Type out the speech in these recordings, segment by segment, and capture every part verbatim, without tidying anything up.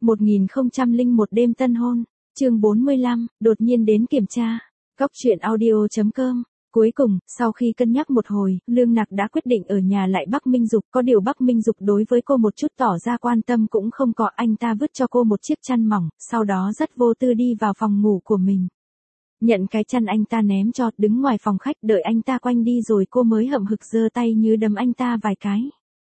một nghìn không trăm lẻ một đêm tân hôn, chương bốn mươi lăm, đột nhiên đến kiểm tra. Góc truyện audio chấm com. Cuối cùng, sau khi cân nhắc một hồi, Lương Nặc đã quyết định ở nhà lại Bắc Minh Dục, có điều Bắc Minh Dục đối với cô một chút tỏ ra quan tâm cũng không có, anh ta vứt cho cô một chiếc chăn mỏng, sau đó rất vô tư đi vào phòng ngủ của mình. Nhận cái chăn anh ta ném cho, đứng ngoài phòng khách đợi anh ta quanh đi rồi cô mới hậm hực giơ tay như đấm anh ta vài cái.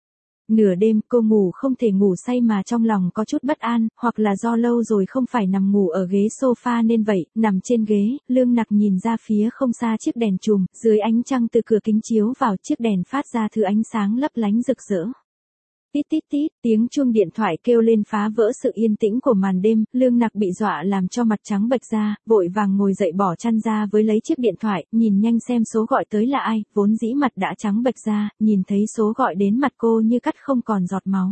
Nửa đêm cô ngủ không thể ngủ say mà trong lòng có chút bất an, hoặc là do lâu rồi không phải nằm ngủ ở ghế sofa nên vậy, nằm trên ghế, Lương Nặc nhìn ra phía không xa chiếc đèn chùm, dưới ánh trăng từ cửa kính chiếu vào chiếc đèn phát ra thứ ánh sáng lấp lánh rực rỡ. Tít tít tít, tiếng chuông điện thoại kêu lên phá vỡ sự yên tĩnh của màn đêm, Lương Nặc bị dọa làm cho mặt trắng bệch ra, vội vàng ngồi dậy bỏ chăn ra với lấy chiếc điện thoại, nhìn nhanh xem số gọi tới là ai, vốn dĩ mặt đã trắng bệch ra, nhìn thấy số gọi đến mặt cô như cắt không còn giọt máu.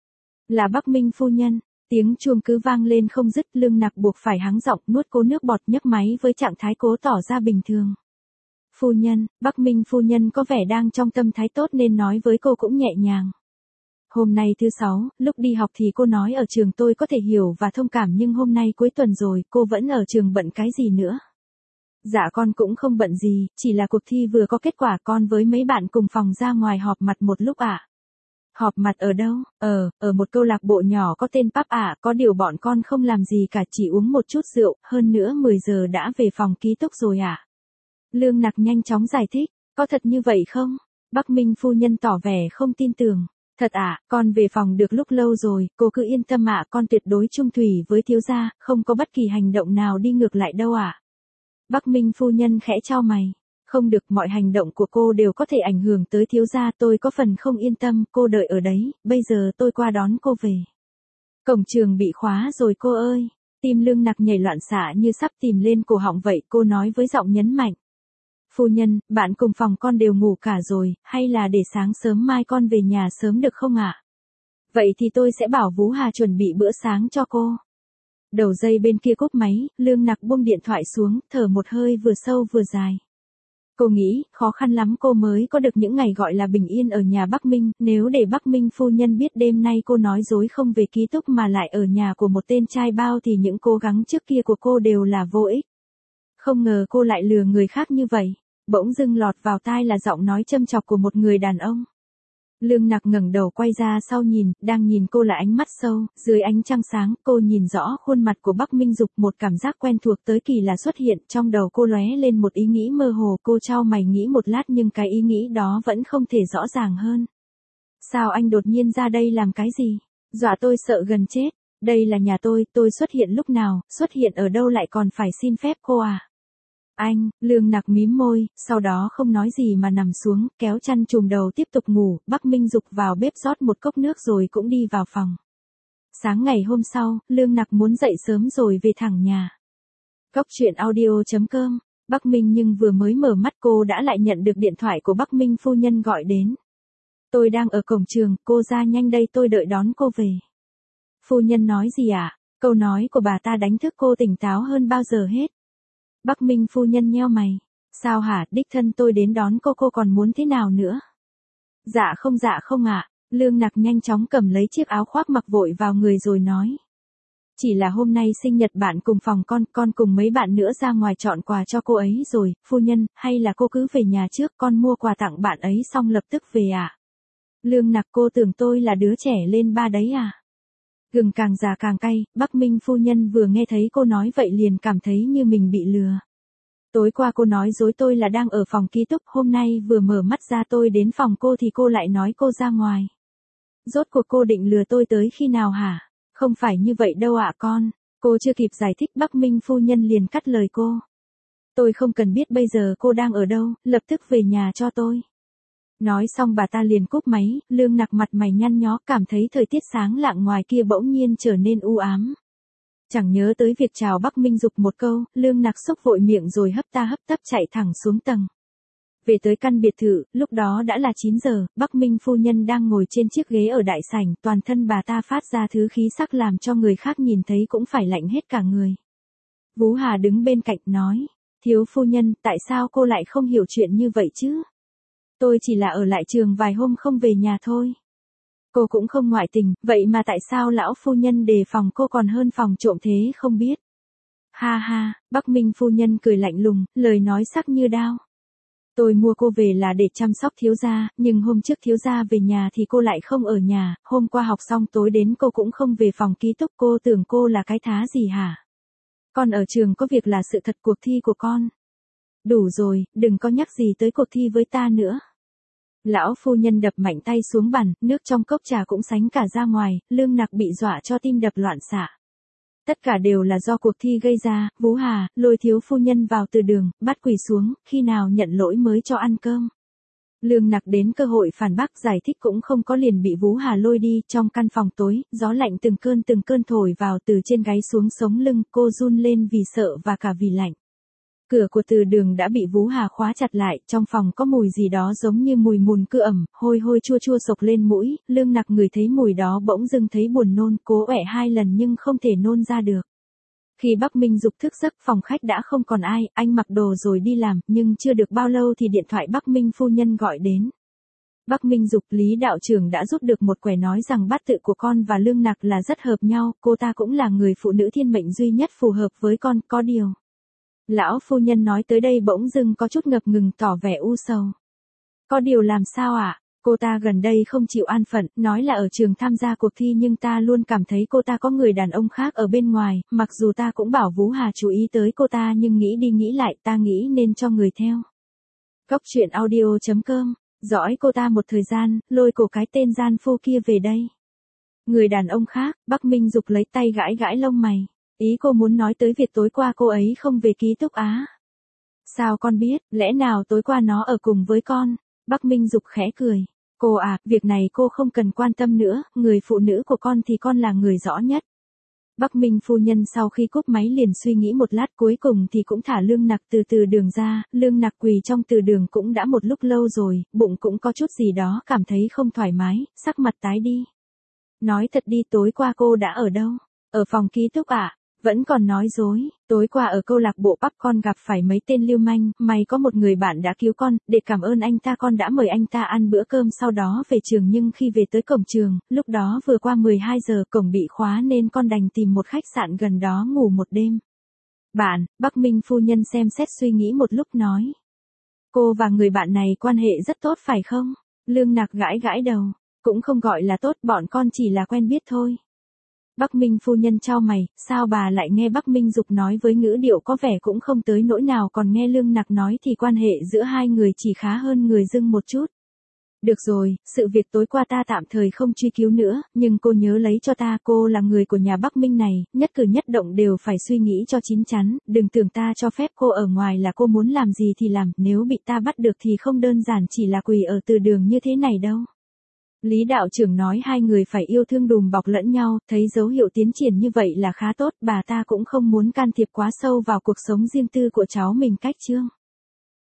Là Bắc Minh phu nhân, tiếng chuông cứ vang lên không dứt, Lương Nặc buộc phải hắng giọng nuốt cố nước bọt nhấc máy với trạng thái cố tỏ ra bình thường. Phu nhân, Bắc Minh phu nhân có vẻ đang trong tâm thái tốt nên nói với cô cũng nhẹ nhàng. Hôm nay thứ sáu, lúc đi học thì cô nói ở trường tôi có thể hiểu và thông cảm nhưng hôm nay cuối tuần rồi, cô vẫn ở trường bận cái gì nữa? Dạ con cũng không bận gì, chỉ là cuộc thi vừa có kết quả con với mấy bạn cùng phòng ra ngoài họp mặt một lúc ạ. À. Họp mặt ở đâu? Ờ, ở một câu lạc bộ nhỏ có tên pub ạ, à, có điều bọn con không làm gì cả chỉ uống một chút rượu, hơn nữa mười giờ đã về phòng ký túc rồi ạ. À. Lương Nặc nhanh chóng giải thích, có thật như vậy không? Bắc Minh phu nhân tỏ vẻ không tin tưởng. Thật ạ, à, con về phòng được lúc lâu rồi, cô cứ yên tâm ạ, à, con tuyệt đối trung thủy với thiếu gia, không có bất kỳ hành động nào đi ngược lại đâu ạ. À. Bắc Minh phu nhân khẽ chau mày, không được, mọi hành động của cô đều có thể ảnh hưởng tới thiếu gia, tôi có phần không yên tâm, cô đợi ở đấy, bây giờ tôi qua đón cô về. Cổng trường bị khóa rồi cô ơi, tim Lương Nặc nhảy loạn xạ như sắp tìm lên cổ họng vậy, cô nói với giọng nhấn mạnh. Phu nhân, bạn cùng phòng con đều ngủ cả rồi, hay là để sáng sớm mai con về nhà sớm được không ạ? À? Vậy thì tôi sẽ bảo Vũ Hà chuẩn bị bữa sáng cho cô. Đầu dây bên kia cúp máy, Lương Nặc buông điện thoại xuống, thở một hơi vừa sâu vừa dài. Cô nghĩ, khó khăn lắm cô mới có được những ngày gọi là bình yên ở nhà Bắc Minh, nếu để Bắc Minh phu nhân biết đêm nay cô nói dối không về ký túc mà lại ở nhà của một tên trai bao thì những cố gắng trước kia của cô đều là vô ích. Không ngờ cô lại lừa người khác như vậy. Bỗng dưng lọt vào tai là giọng nói châm chọc của một người đàn ông. Lương Nặc ngẩng đầu quay ra sau nhìn, đang nhìn cô là ánh mắt sâu, dưới ánh trăng sáng, cô nhìn rõ khuôn mặt của Bắc Minh Dục, một cảm giác quen thuộc tới kỳ lạ xuất hiện, trong đầu cô lóe lên một ý nghĩ mơ hồ, cô chau mày nghĩ một lát nhưng cái ý nghĩ đó vẫn không thể rõ ràng hơn. Sao anh đột nhiên ra đây làm cái gì? Dọa tôi sợ gần chết, đây là nhà tôi, tôi xuất hiện lúc nào, xuất hiện ở đâu lại còn phải xin phép cô à? Anh, Lương Nặc mím môi, sau đó không nói gì mà nằm xuống, kéo chăn trùm đầu tiếp tục ngủ, Bắc Minh Dục vào bếp rót một cốc nước rồi cũng đi vào phòng. Sáng ngày hôm sau, Lương Nặc muốn dậy sớm rồi về thẳng nhà. Góc truyện audio chấm com, Bắc Minh nhưng vừa mới mở mắt cô đã lại nhận được điện thoại của Bắc Minh phu nhân gọi đến. Tôi đang ở cổng trường, cô ra nhanh đây tôi đợi đón cô về. Phu nhân nói gì ạ? À? Câu nói của bà ta đánh thức cô tỉnh táo hơn bao giờ hết. Bắc Minh phu nhân nheo mày. Sao hả, đích thân tôi đến đón cô cô còn muốn thế nào nữa? Dạ không dạ không ạ. À. Lương Nặc nhanh chóng cầm lấy chiếc áo khoác mặc vội vào người rồi nói. Chỉ là hôm nay sinh nhật bạn cùng phòng con, con cùng mấy bạn nữa ra ngoài chọn quà cho cô ấy rồi, phu nhân, hay là cô cứ về nhà trước, con mua quà tặng bạn ấy xong lập tức về ạ. À? Lương Nặc cô tưởng tôi là đứa trẻ lên ba đấy à? Gừng càng già càng cay, Bắc Minh phu nhân vừa nghe thấy cô nói vậy liền cảm thấy như mình bị lừa. Tối qua cô nói dối tôi là đang ở phòng ký túc, hôm nay vừa mở mắt ra tôi đến phòng cô thì cô lại nói cô ra ngoài. Rốt cuộc cô định lừa tôi tới khi nào hả? Không phải như vậy đâu ạ con. Cô chưa kịp giải thích Bắc Minh phu nhân liền cắt lời cô. Tôi không cần biết bây giờ cô đang ở đâu, lập tức về nhà cho tôi. Nói xong bà ta liền cúp máy, Lương Nặc mặt mày nhăn nhó, cảm thấy thời tiết sáng lạng ngoài kia bỗng nhiên trở nên u ám. Chẳng nhớ tới việc chào Bắc Minh Dục một câu, Lương Nặc xúc vội miệng rồi hấp ta hấp tấp chạy thẳng xuống tầng. Về tới căn biệt thự, lúc đó đã là chín giờ, Bắc Minh phu nhân đang ngồi trên chiếc ghế ở đại sảnh, toàn thân bà ta phát ra thứ khí sắc làm cho người khác nhìn thấy cũng phải lạnh hết cả người. Vũ Hà đứng bên cạnh nói, thiếu phu nhân, tại sao cô lại không hiểu chuyện như vậy chứ? Tôi chỉ là ở lại trường vài hôm không về nhà thôi. Cô cũng không ngoại tình, vậy mà tại sao lão phu nhân đề phòng cô còn hơn phòng trộm thế không biết. Ha ha, Bắc Minh phu nhân cười lạnh lùng, lời nói sắc như đao. Tôi mua cô về là để chăm sóc thiếu gia, nhưng hôm trước thiếu gia về nhà thì cô lại không ở nhà, hôm qua học xong tối đến cô cũng không về phòng ký túc, cô tưởng cô là cái thá gì hả? Con ở trường có việc là sự thật, cuộc thi của con. Đủ rồi, đừng có nhắc gì tới cuộc thi với ta nữa. Lão phu nhân đập mạnh tay xuống bàn, nước trong cốc trà cũng sánh cả ra ngoài, Lương Nặc bị dọa cho tim đập loạn xạ. Tất cả đều là do cuộc thi gây ra, Vú Hà, lôi thiếu phu nhân vào từ đường, bắt quỳ xuống, khi nào nhận lỗi mới cho ăn cơm. Lương Nặc đến cơ hội phản bác giải thích cũng không có, liền bị Vú Hà lôi đi. Trong căn phòng tối, gió lạnh từng cơn từng cơn thổi vào từ trên gáy xuống sống lưng, cô run lên vì sợ và cả vì lạnh. Cửa của từ đường đã bị Vú Hà khóa chặt lại, trong phòng có mùi gì đó giống như mùi mùn cưa ẩm, hôi hôi chua chua sộc lên mũi, Lương Nặc ngửi thấy mùi đó bỗng dưng thấy buồn nôn, cố ẻ hai lần nhưng không thể nôn ra được. Khi Bắc Minh Dục thức giấc, phòng khách đã không còn ai, anh mặc đồ rồi đi làm, nhưng chưa được bao lâu thì điện thoại Bắc Minh phu nhân gọi đến. Bắc Minh Dục, Lý đạo trưởng đã rút được một quẻ nói rằng bát tự của con và Lương Nặc là rất hợp nhau, cô ta cũng là người phụ nữ thiên mệnh duy nhất phù hợp với con, có điều. Lão phu nhân nói tới đây bỗng dưng có chút ngập ngừng, tỏ vẻ u sầu. Có điều làm sao ạ? À? Cô ta gần đây không chịu an phận, nói là ở trường tham gia cuộc thi nhưng ta luôn cảm thấy cô ta có người đàn ông khác ở bên ngoài, mặc dù ta cũng bảo Vú Hà chú ý tới cô ta nhưng nghĩ đi nghĩ lại ta nghĩ nên cho người theo. Góc truyện audio chấm com, dõi cô ta một thời gian, lôi cổ cái tên gian phu kia về đây. Người đàn ông khác, Bắc Minh Dục lấy tay gãi gãi lông mày. Ý cô muốn nói tới việc tối qua cô ấy không về ký túc á? Sao con biết, lẽ nào tối qua nó ở cùng với con? Bắc Minh Dục khẽ cười. Cô à, việc này cô không cần quan tâm nữa, người phụ nữ của con thì con là người rõ nhất. Bắc Minh phu nhân sau khi cúp máy liền suy nghĩ một lát, cuối cùng thì cũng thả Lương Nặc từ từ đường ra. Lương Nặc quỳ trong từ đường cũng đã một lúc lâu rồi, bụng cũng có chút gì đó cảm thấy không thoải mái, sắc mặt tái đi. Nói thật đi, tối qua cô đã ở đâu? Ở phòng ký túc ạ? À? Vẫn còn nói dối, tối qua ở câu lạc bộ pub con gặp phải mấy tên lưu manh, may có một người bạn đã cứu con, để cảm ơn anh ta con đã mời anh ta ăn bữa cơm sau đó về trường, nhưng khi về tới cổng trường, lúc đó vừa qua mười hai giờ, cổng bị khóa nên con đành tìm một khách sạn gần đó ngủ một đêm. Bạn, Bắc Minh phu nhân xem xét suy nghĩ một lúc nói. Cô và người bạn này quan hệ rất tốt phải không? Lương Nặc gãi gãi đầu, cũng không gọi là tốt, bọn con chỉ là quen biết thôi. Bắc Minh phu nhân chau mày, sao bà lại nghe Bắc Minh Dục nói với ngữ điệu có vẻ cũng không tới nỗi nào, còn nghe Lương Nặc nói thì quan hệ giữa hai người chỉ khá hơn người dưng một chút. Được rồi, sự việc tối qua ta tạm thời không truy cứu nữa, nhưng cô nhớ lấy cho ta, cô là người của nhà Bắc Minh này, nhất cử nhất động đều phải suy nghĩ cho chín chắn, đừng tưởng ta cho phép cô ở ngoài là cô muốn làm gì thì làm, nếu bị ta bắt được thì không đơn giản chỉ là quỳ ở từ đường như thế này đâu. Lý đạo trưởng nói hai người phải yêu thương đùm bọc lẫn nhau, thấy dấu hiệu tiến triển như vậy là khá tốt, bà ta cũng không muốn can thiệp quá sâu vào cuộc sống riêng tư của cháu mình cách chương.